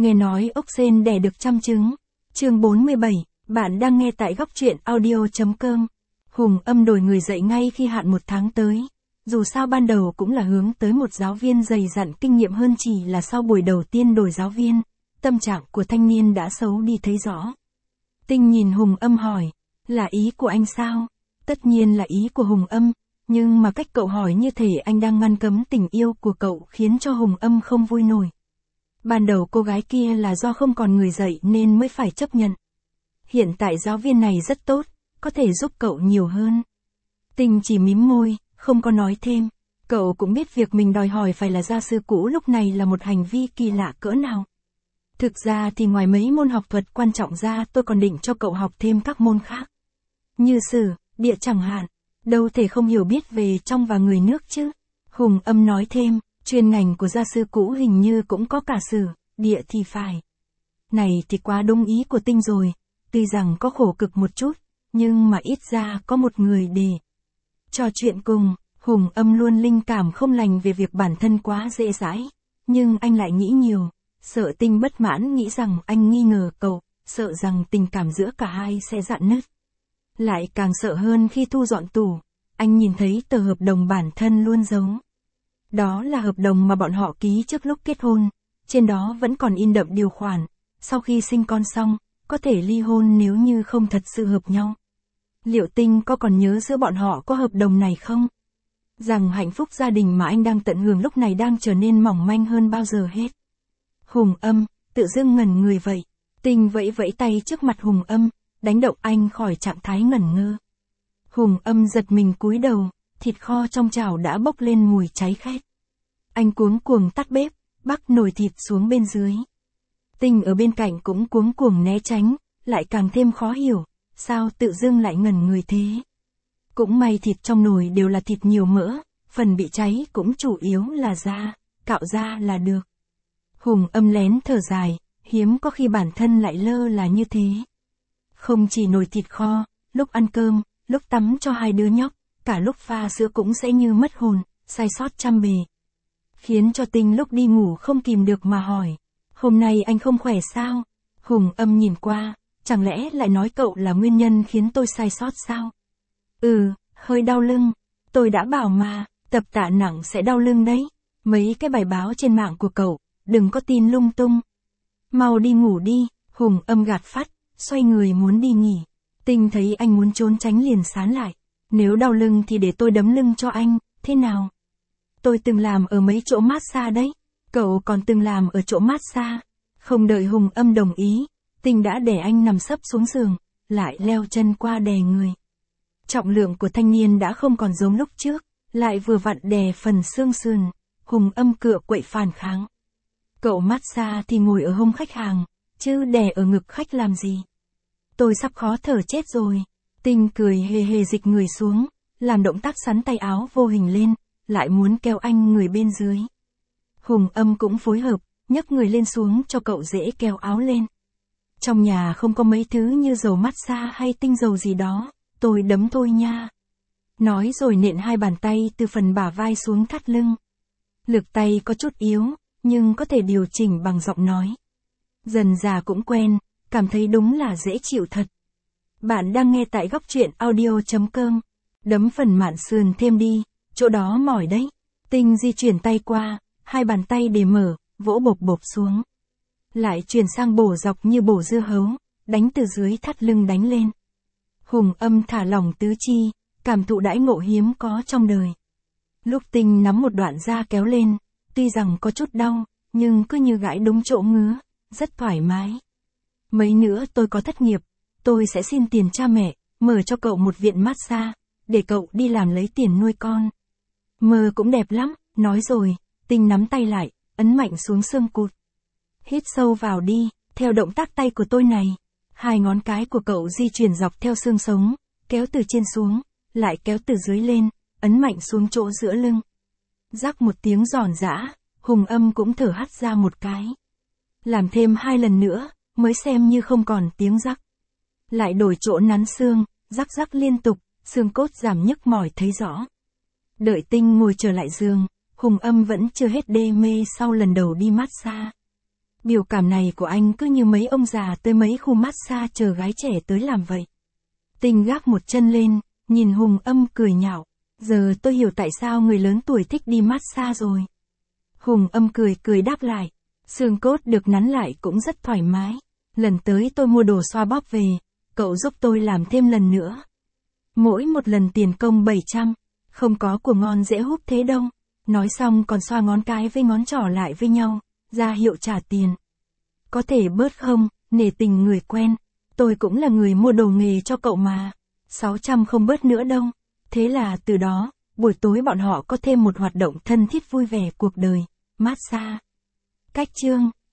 Nghe nói ốc sên đẻ được trăm trứng. Chương 47, bạn đang nghe tại góc truyện audio.com. Hùng Âm đổi người dậy ngay khi hạn 1 tháng tới. Dù sao ban đầu cũng là hướng tới một giáo viên dày dặn kinh nghiệm hơn, chỉ là sau buổi đầu tiên đổi giáo viên, tâm trạng của thanh niên đã xấu đi thấy rõ. Tinh nhìn Hùng Âm hỏi, là ý của anh sao? Tất nhiên là ý của Hùng Âm, nhưng mà cách cậu hỏi như thể anh đang ngăn cấm tình yêu của cậu khiến cho Hùng Âm không vui nổi. Ban đầu cô gái kia là do không còn người dạy nên mới phải chấp nhận. Hiện tại giáo viên này rất tốt, có thể giúp cậu nhiều hơn. Tinh chỉ mím môi, không có nói thêm. Cậu cũng biết việc mình đòi hỏi phải là gia sư cũ lúc này là một hành vi kỳ lạ cỡ nào. Thực ra thì ngoài mấy môn học thuật quan trọng ra, tôi còn định cho cậu học thêm các môn khác. Như sử, địa chẳng hạn, đâu thể không hiểu biết về trong và người nước chứ. Hùng Âm nói thêm, chuyên ngành của gia sư cũ hình như cũng có cả sử, địa thì phải. Này thì quá đúng ý của Tinh rồi, tuy rằng có khổ cực một chút, nhưng mà ít ra có một người để trò chuyện cùng. Hùng Âm luôn linh cảm không lành về việc bản thân quá dễ dãi, nhưng anh lại nghĩ nhiều, sợ Tinh bất mãn, nghĩ rằng anh nghi ngờ cậu, sợ rằng tình cảm giữa cả hai sẽ rạn nứt. Lại càng sợ hơn khi thu dọn tủ, anh nhìn thấy tờ hợp đồng bản thân luôn giấu. Đó là hợp đồng mà bọn họ ký trước lúc kết hôn, trên đó vẫn còn in đậm điều khoản, sau khi sinh con xong, có thể ly hôn nếu như không thật sự hợp nhau. Liệu Tinh có còn nhớ giữa bọn họ có hợp đồng này không? Rằng hạnh phúc gia đình mà anh đang tận hưởng lúc này đang trở nên mỏng manh hơn bao giờ hết. Hùng Âm, tự dưng ngẩn người vậy. Tinh vẫy vẫy tay trước mặt Hùng Âm, đánh động anh khỏi trạng thái ngẩn ngơ. Hùng Âm giật mình cúi đầu, thịt kho trong chảo đã bốc lên mùi cháy khét. Anh cuống cuồng tắt bếp, bắc nồi thịt xuống bên dưới. Tinh ở bên cạnh cũng cuống cuồng né tránh, lại càng thêm khó hiểu, sao tự dưng lại ngẩn người thế. Cũng may thịt trong nồi đều là thịt nhiều mỡ, phần bị cháy cũng chủ yếu là da, cạo da là được. Hùng Âm lén thở dài, hiếm có khi bản thân lại lơ là như thế. Không chỉ nồi thịt kho, lúc ăn cơm, lúc tắm cho hai đứa nhóc, cả lúc pha sữa cũng sẽ như mất hồn, sai sót trăm bề. Khiến cho Tinh lúc đi ngủ không kìm được mà hỏi, hôm nay anh không khỏe sao? Hùng Âm nhìn qua, chẳng lẽ lại nói cậu là nguyên nhân khiến tôi sai sót sao? Hơi đau lưng, tôi đã bảo mà, tập tạ nặng sẽ đau lưng đấy. Mấy cái bài báo trên mạng của cậu, đừng có tin lung tung. Mau đi ngủ đi. Hùng Âm gạt phắt, xoay người muốn đi nghỉ. Tinh thấy anh muốn trốn tránh liền sán lại, nếu đau lưng thì để tôi đấm lưng cho anh, thế nào? Tôi từng làm ở mấy chỗ massage đấy. Cậu còn từng làm ở chỗ massage. Không đợi Hùng Âm đồng ý, Tinh đã để anh nằm sấp xuống giường, lại leo chân qua đè người. Trọng lượng của thanh niên đã không còn giống lúc trước, lại vừa vặn đè phần xương sườn. Hùng Âm cựa quậy phản kháng. Cậu massage thì ngồi ở hông khách hàng, chứ đè ở ngực khách làm gì? Tôi sắp khó thở chết rồi. Tinh cười hề hề dịch người xuống, làm động tác sắn tay áo vô hình lên, lại muốn kéo anh người bên dưới. Hùng Âm cũng phối hợp, nhấc người lên xuống cho cậu dễ kéo áo lên. Trong nhà không có mấy thứ như dầu massage hay tinh dầu gì đó, tôi đấm thôi nha. Nói rồi nện hai bàn tay từ phần bả vai xuống thắt lưng. Lực tay có chút yếu, nhưng có thể điều chỉnh bằng giọng nói. Dần dà cũng quen, cảm thấy đúng là dễ chịu thật. Bạn đang nghe tại góc truyện audio.com. Đấm phần mạn sườn thêm đi, chỗ đó mỏi đấy. Tinh di chuyển tay qua, hai bàn tay để mở, vỗ bộp bộp xuống. Lại chuyển sang bổ dọc như bổ dưa hấu, đánh từ dưới thắt lưng đánh lên. Hùng Âm thả lỏng tứ chi, cảm thụ đãi ngộ hiếm có trong đời. Lúc Tinh nắm một đoạn da kéo lên, tuy rằng có chút đau, nhưng cứ như gãi đúng chỗ ngứa, rất thoải mái. Mấy nữa tôi có thất nghiệp, tôi sẽ xin tiền cha mẹ, mở cho cậu một viện massage, để cậu đi làm lấy tiền nuôi con. Mơ cũng đẹp lắm, nói rồi, Tinh nắm tay lại, ấn mạnh xuống xương cụt. Hít sâu vào đi, theo động tác tay của tôi này. Hai ngón cái của cậu di chuyển dọc theo xương sống, kéo từ trên xuống, lại kéo từ dưới lên, ấn mạnh xuống chỗ giữa lưng. Rắc một tiếng giòn giã, Hùng Âm cũng thở hắt ra một cái. Làm thêm 2 lần nữa, mới xem như không còn tiếng rắc. Lại đổi chỗ nắn xương, rắc rắc liên tục, xương cốt giảm nhức mỏi thấy rõ. Đợi Tinh ngồi trở lại giường, Hùng Âm vẫn chưa hết đê mê sau lần đầu đi massage. Biểu cảm này của anh cứ như mấy ông già tới mấy khu massage chờ gái trẻ tới làm vậy. Tình gác một chân lên, nhìn Hùng Âm cười nhạo. Giờ tôi hiểu tại sao người lớn tuổi thích đi massage rồi. Hùng Âm cười cười đáp lại. Xương cốt được nắn lại cũng rất thoải mái. Lần tới tôi mua đồ xoa bóp về, cậu giúp tôi làm thêm lần nữa. Mỗi một lần tiền công 700, không có của ngon dễ húp thế đâu. Nói xong còn xoa ngón cái với ngón trỏ lại với nhau, ra hiệu trả tiền. Có thể bớt không, nể tình người quen. Tôi cũng là người mua đồ nghề cho cậu mà. 600 không bớt nữa đâu. Thế là từ đó, buổi tối bọn họ có thêm một hoạt động thân thiết vui vẻ cuộc đời, massage. Cách chương